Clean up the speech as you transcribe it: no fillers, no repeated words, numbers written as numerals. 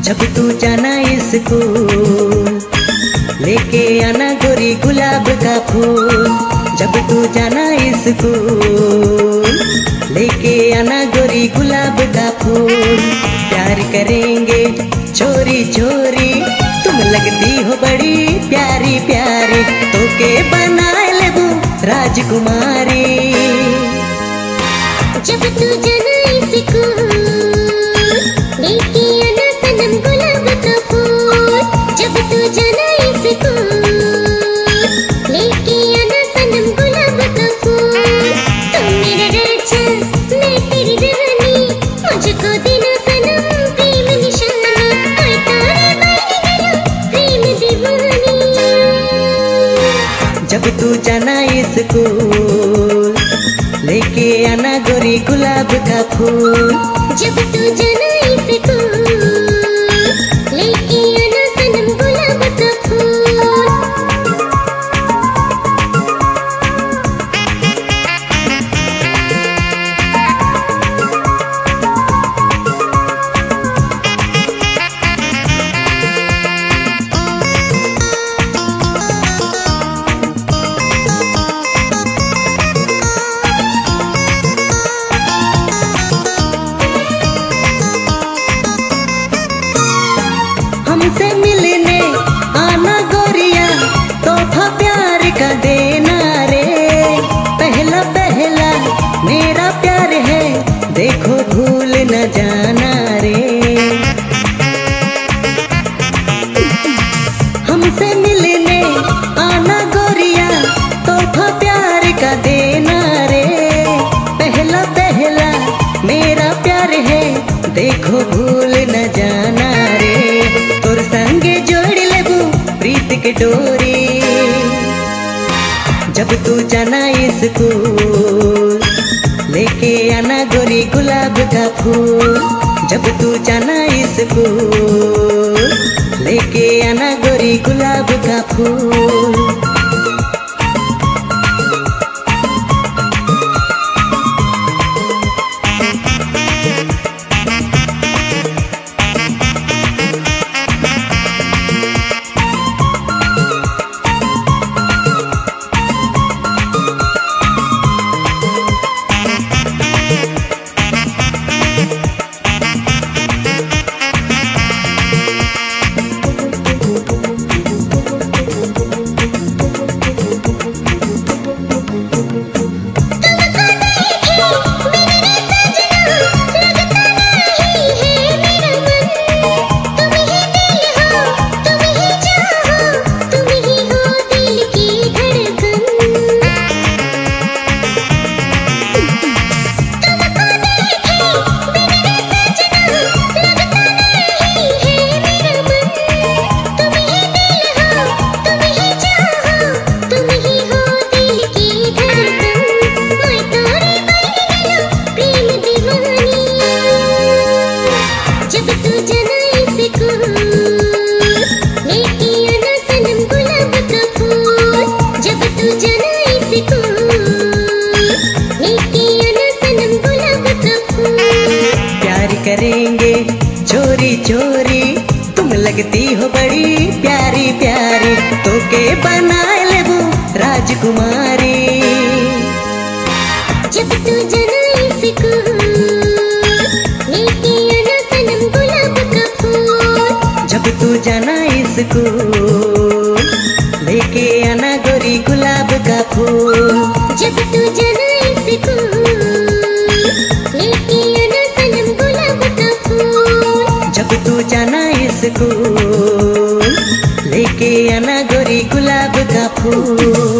जब तू जाना स्कूल, लेके आना गोरी गुलाब का फूल। जब तू जाना स्कूल, लेके आना गोरी गुलाब का फूल। प्यार करेंगे चोरी चोरी, तुम लगती हो बड़ी प्यारी प्यारी। तो के बना लेबू राजकुमारी। जब तू जाना स्कूल, लेके आना सनम गुलाब का फूल। जब तू जाना स्कूल, लेके आना सनम गुलाब का फूल। तुम मेरा राजा, मैं तेरी रानी, मुझको देना सनम प्रेम निशानी। हाय तारे बन गया प्रेम दीवानी। जब तू जाना स्कूल, लेके आना गोरी गुलाब का फूल। जब तू जाना स्कूल, लेके आना सनम गुलाब का फूल। हमसे मिलने आना गोरिया, तोहफा प्यार का देना रे। पहला पहला मेरा प्यार है, देखो भूल न जाना रे। हमसे मिलने आना गोरिया, तोहफा प्यार का देना रे। पहला पहला मेरा प्यार है, देखो भूल न जाना रे। तोर संगे जोड़ लेबू प्रीत के डोरी। जब तू जाना स्कूल, लेके आना गोरी गुलाब का फूल। जब तू जाना स्कूल, लेके आना गोरी गुलाब का फूल। करेंगे चोरी चोरी, तुम लगती हो बड़ी प्यारी प्यारी। तो के बना लेबू राजकुमारी। जब तू जाना स्कूल, लेके आना सनम गुलाब का फूल। जब तू जाना स्कूल, लेके आना गोरी गुलाब का फूल। जब तू जाना स्कूल, लेके आना सनम गुलाब का फूल। जब तू जाना स्कूल, लेके आना गोरी गुलाब का फूल।